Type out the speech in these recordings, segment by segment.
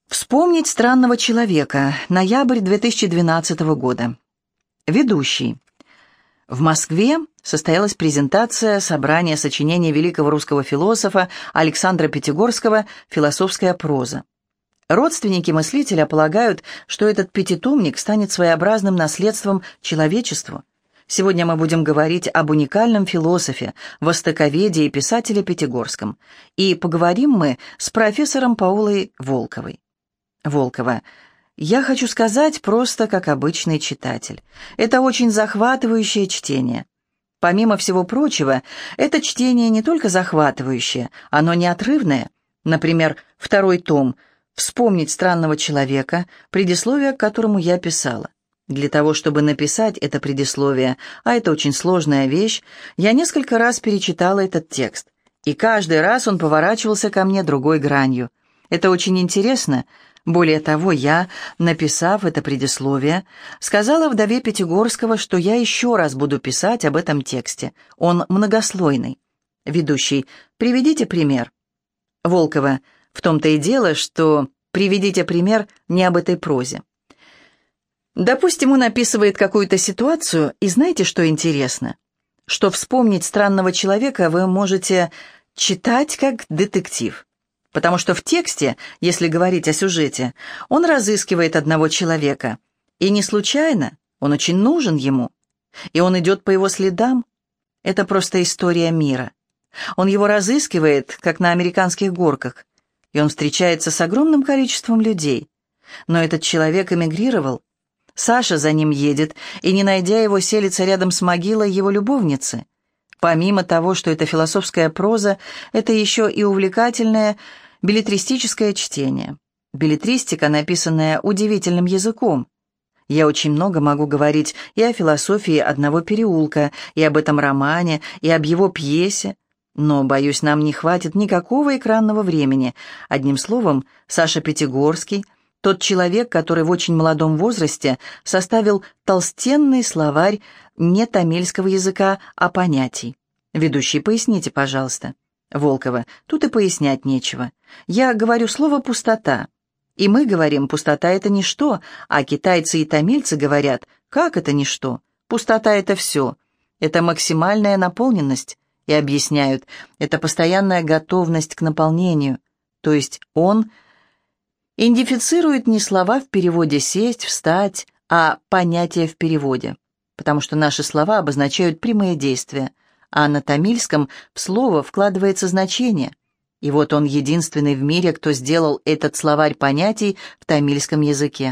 Вспомнить странного человека. Ноябрь 2012 года. Ведущий. В Москве состоялась презентация собрания сочинений великого русского философа Александра Пятигорского «Философская проза». Родственники мыслителя полагают, что этот пятитомник станет своеобразным наследством человечеству. Сегодня мы будем говорить об уникальном философе, востоковеде и писателе Пятигорском. И поговорим мы с профессором Паулой Волковой. Волкова. Я хочу сказать просто как обычный читатель. Это очень захватывающее чтение. Помимо всего прочего, это чтение не только захватывающее, оно неотрывное. Например, второй том «Вспомнить странного человека», предисловие к которому я писала. Для того, чтобы написать это предисловие, а это очень сложная вещь, я несколько раз перечитала этот текст, и каждый раз он поворачивался ко мне другой гранью. Это очень интересно. Более того, я, написав это предисловие, сказала вдове Пятигорского, что я еще раз буду писать об этом тексте. Он многослойный. Ведущий. Приведите пример. Волкова. В том-то и дело, что приведите пример не об этой прозе. Допустим, он описывает какую-то ситуацию, и знаете, что интересно? Что вспомнить странного человека вы можете читать как детектив. Потому что в тексте, если говорить о сюжете, он разыскивает одного человека. И не случайно, он очень нужен ему. И он идет по его следам. Это просто история мира. Он его разыскивает, как на американских горках. И он встречается с огромным количеством людей. Но этот человек эмигрировал. Саша за ним едет, и, не найдя его, селится рядом с могилой его любовницы. Помимо того, что это философская проза, это еще и увлекательное беллетристическое чтение. Беллетристика, написанная удивительным языком. Я очень много могу говорить и о философии одного переулка, и об этом романе, и об его пьесе, но, боюсь, нам не хватит никакого экранного времени. Одним словом, Саша Пятигорский — тот человек, который в очень молодом возрасте составил толстенный словарь не тамильского языка, а понятий. Ведущий, поясните, пожалуйста. Волкова. Тут и пояснять нечего. Я говорю слово «пустота». И мы говорим, пустота — это ничто, а китайцы и тамильцы говорят, как это ничто? Пустота — это все. Это максимальная наполненность. И объясняют, это постоянная готовность к наполнению. То есть он идентифицирует не слова в переводе «сесть», «встать», а понятия в переводе, потому что наши слова обозначают прямые действия, а на тамильском в слово вкладывается значение. И вот он единственный в мире, кто сделал этот словарь понятий в тамильском языке.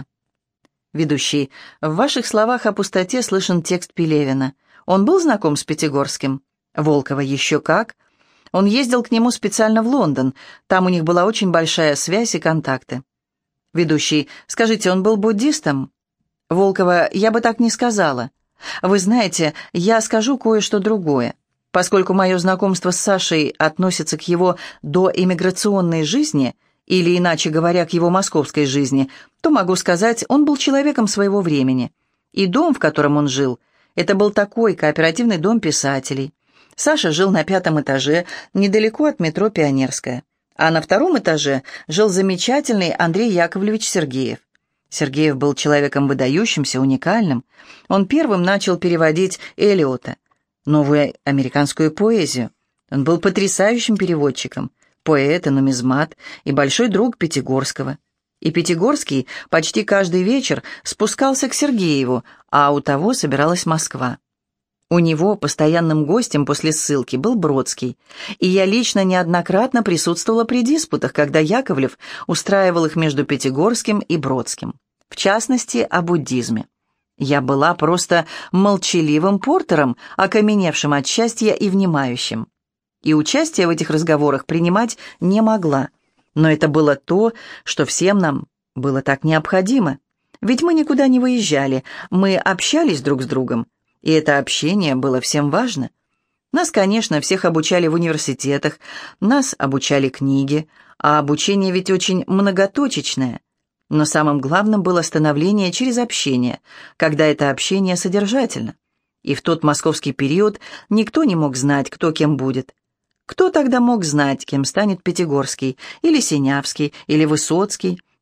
Ведущий. В ваших словах о пустоте слышен текст Пелевина. Он был знаком с Пятигорским? Волкова. Еще как. Он ездил к нему специально в Лондон. Там у них была очень большая связь и контакты. Ведущий. Скажите, он был буддистом? Волкова. Я бы так не сказала. Вы знаете, я скажу кое-что другое. Поскольку мое знакомство с Сашей относится к его доэмиграционной жизни, или, иначе говоря, к его московской жизни, то могу сказать, он был человеком своего времени. И дом, в котором он жил, это был такой кооперативный дом писателей. Саша жил на 5-м этаже, недалеко от метро Пионерская. А на 2-м этаже жил замечательный Андрей Яковлевич Сергеев. Сергеев был человеком выдающимся, уникальным. Он первым начал переводить Элиота, новую американскую поэзию. Он был потрясающим переводчиком, поэт и нумизмат, и большой друг Пятигорского. И Пятигорский почти каждый вечер спускался к Сергееву, а у того собиралась Москва. У него постоянным гостем после ссылки был Бродский, и я лично неоднократно присутствовала при диспутах, когда Яковлев устраивал их между Пятигорским и Бродским, в частности, о буддизме. Я была просто молчаливым портером, окаменевшим от счастья и внимающим. И участие в этих разговорах принимать не могла, но это было то, что всем нам было так необходимо. Ведь мы никуда не выезжали, мы общались друг с другом. И это общение было всем важно. Нас, конечно, всех обучали в университетах, нас обучали книги, а обучение ведь очень многоточечное. Но самым главным было становление через общение, когда это общение содержательно. И в тот московский период никто не мог знать, кто кем будет. Кто тогда мог знать, кем станет Пятигорский, или Синявский, или Высоцкий,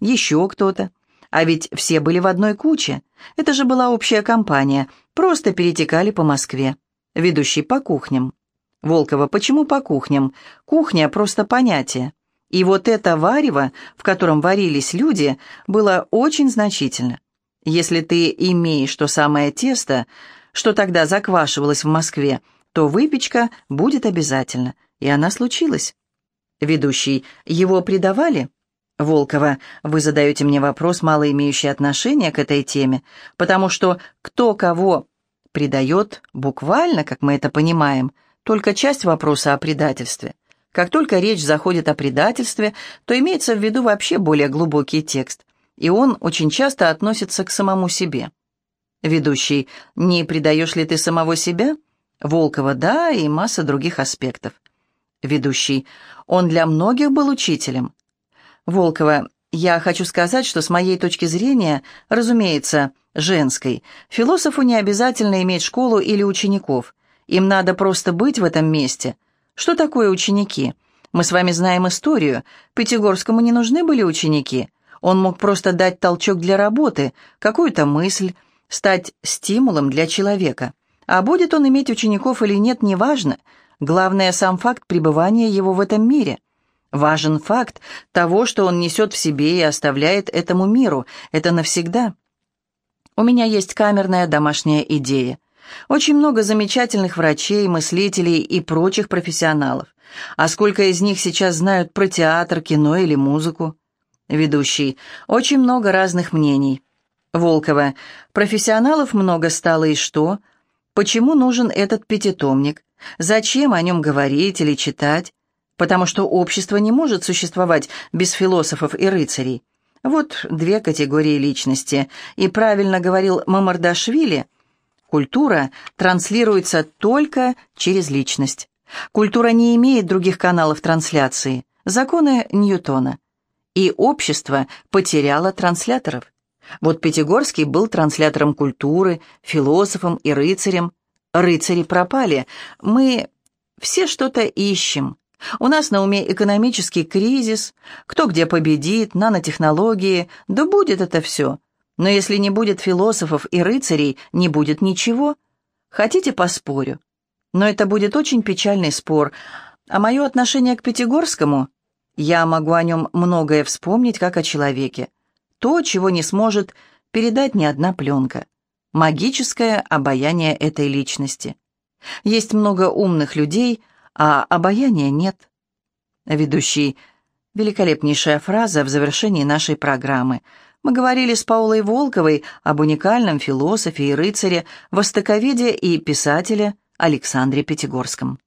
еще кто-то. А ведь все были в одной куче. Это же была общая компания, просто перетекали по Москве. Ведущий по кухням. Волкова, почему по кухням? Кухня — просто понятие. И вот это варево, в котором варились люди, было очень значительно. Если ты имеешь то самое тесто, что тогда заквашивалось в Москве, то выпечка будет обязательно. И она случилась. Ведущий, его предавали? Волкова, вы задаете мне вопрос, мало имеющий отношения к этой теме, потому что кто кого предает, буквально, как мы это понимаем, только часть вопроса о предательстве. Как только речь заходит о предательстве, то имеется в виду вообще более глубокий текст, и он очень часто относится к самому себе. Ведущий, не предаешь ли ты самого себя? Волкова, да, и масса других аспектов. Ведущий, он для многих был учителем. Волкова, я хочу сказать, что с моей точки зрения, разумеется, женской, философу не обязательно иметь школу или учеников. Им надо просто быть в этом месте. Что такое ученики? Мы с вами знаем историю. Пятигорскому не нужны были ученики. Он мог просто дать толчок для работы, какую-то мысль, стать стимулом для человека. А будет он иметь учеников или нет, неважно. Главное, сам факт пребывания его в этом мире. Важен факт того, что он несет в себе и оставляет этому миру. Это навсегда. У меня есть камерная домашняя идея. Очень много замечательных врачей, мыслителей и прочих профессионалов. А сколько из них сейчас знают про театр, кино или музыку? Ведущий. Очень много разных мнений. Волкова. Профессионалов много стало, и что? Почему нужен этот пятитомник? Зачем о нем говорить или читать? Потому что общество не может существовать без философов и рыцарей. Вот две категории личности. И правильно говорил Мамардашвили, культура транслируется только через личность. Культура не имеет других каналов трансляции. Законы Ньютона. И общество потеряло трансляторов. Вот Пятигорский был транслятором культуры, философом и рыцарем. Рыцари пропали. Мы все что-то ищем. У нас на уме экономический кризис, кто где победит, нанотехнологии. Да будет это все. Но если не будет философов и рыцарей, не будет ничего. Хотите, поспорю? Но это будет очень печальный спор. А мое отношение к Пятигорскому? Я могу о нем многое вспомнить, как о человеке. То, чего не сможет передать ни одна пленка. Магическое обаяние этой личности. Есть много умных людей, а обаяния нет. Ведущий. Великолепнейшая фраза в завершении нашей программы. Мы говорили с Паулой Волковой об уникальном философе и рыцаре, востоковеде и писателе Александре Пятигорском.